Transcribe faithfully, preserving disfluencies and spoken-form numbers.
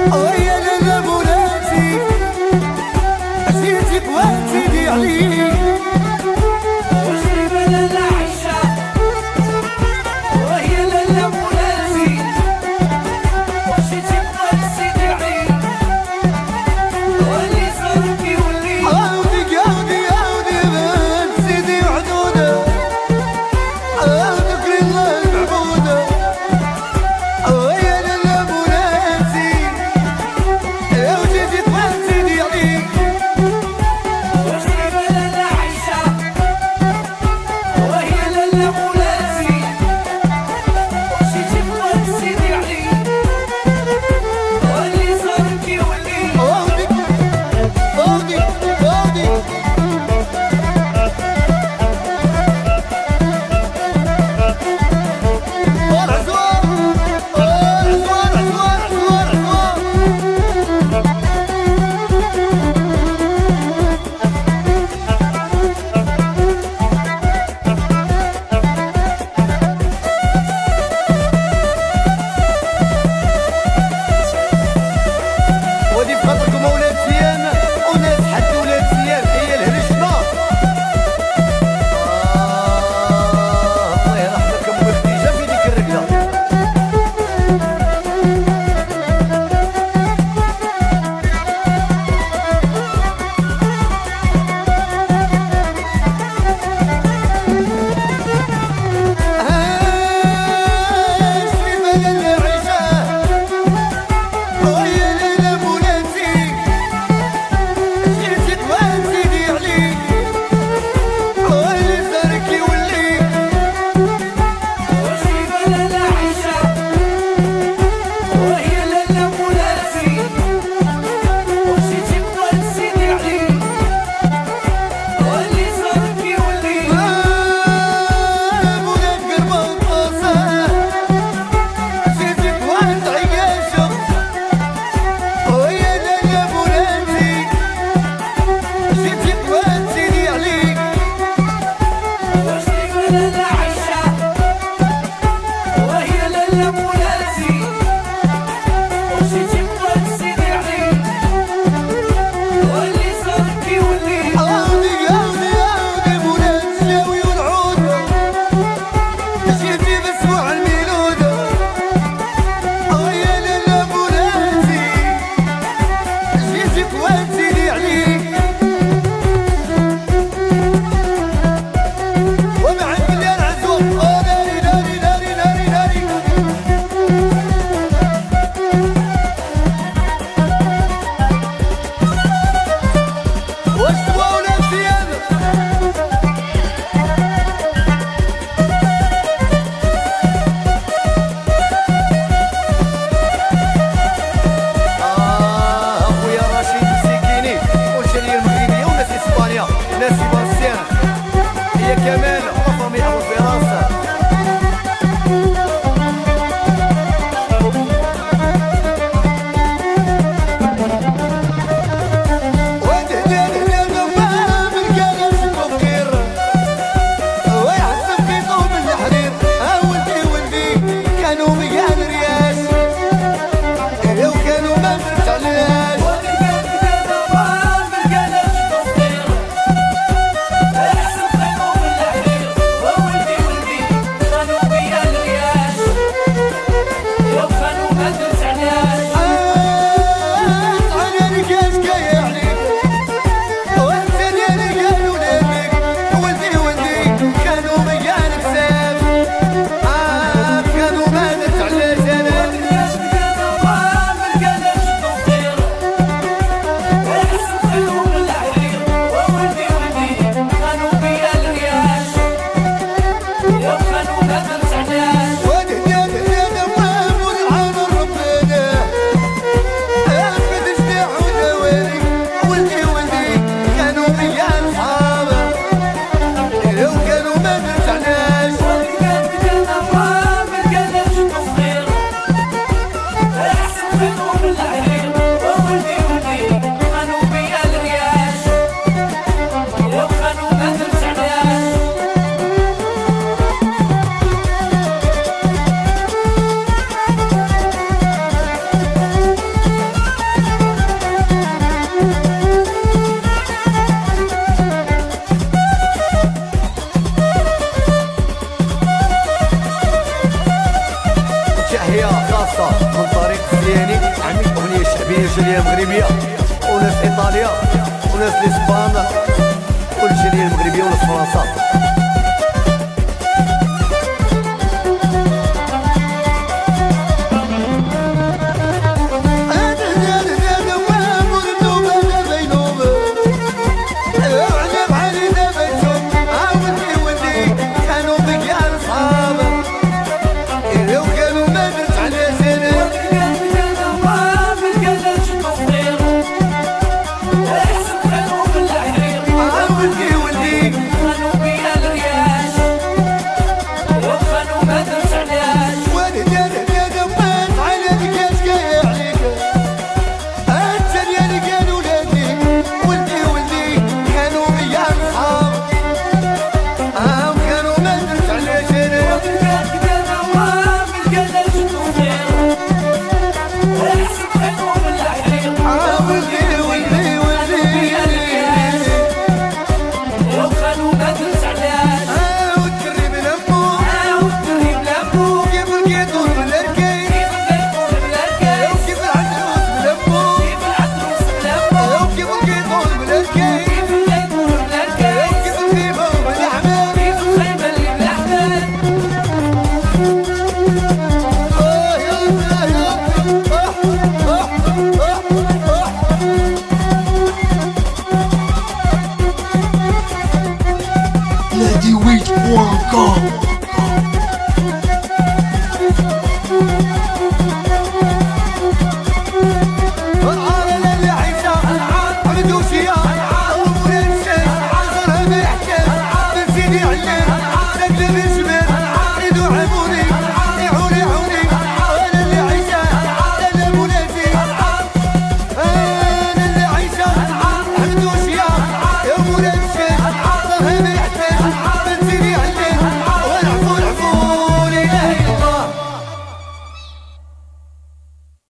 ويا لالا بولاتي جيتي قواتي دي عليك وجري لالا عيشة وهي لالا بولاتي جيتي قواتي دي عليك واللي صارك يولي عاودي عاودي عاودي بنت سيدي وحدودة عاودك لله المعبودة ويا لالا بولاتي وجيتي قواتي دي عليك وجري لالا عيشة وهي لالا بولاتي جيتي قواتي دي عليك واللي صارك يولي عاودي عاودي عاودي العزوار العزوار العزوار العزوار ودي في خاطركم اولاد سيام وناس حد ولاد سيام هي الهرشمه آه الله يرحمك ام خديجه في ديك الرقده عاش في بلد العشاء ويا لالا بولاتي جيتي قواتي دي عليك واللي صارك يوليك وجري لالا عيشة وهي لالا بولاتي جيتي قواتي دي عليك واللي صارك يولي بولات قربة وطاسة جيتي قوات عياشة ويا لالا بولاتي جيتي قواتي دي عليك وجري لالا عيشة وهي لالا بولاتي جيتي قواتي دي عليك واللي صارك يولي عاودي عاودي عاودي بولات الشاوي والعود جيتي باسبوع الميلود ويا لالا بولاتي جيتي قواتي دي عليك ومعك مليان عزوة آه ناري ناري ناري ناري ناري واش تبغى ولاد زياد آه أخويا رشيد السكيني والجالية المغربية وناس إسبانيا ناس سيباستيان هي كمال وفامي أبو فراس وتهدي هدي الدمام الكلام المفكر ويحسب في طوب الحرير ها ولدي ولدي كانوا ميان رياش وكانوا ما درت علاش تحية الجالية المغربية وناس إيطاليا وناس الإسبان والجالية المغربية وناس فرنسا.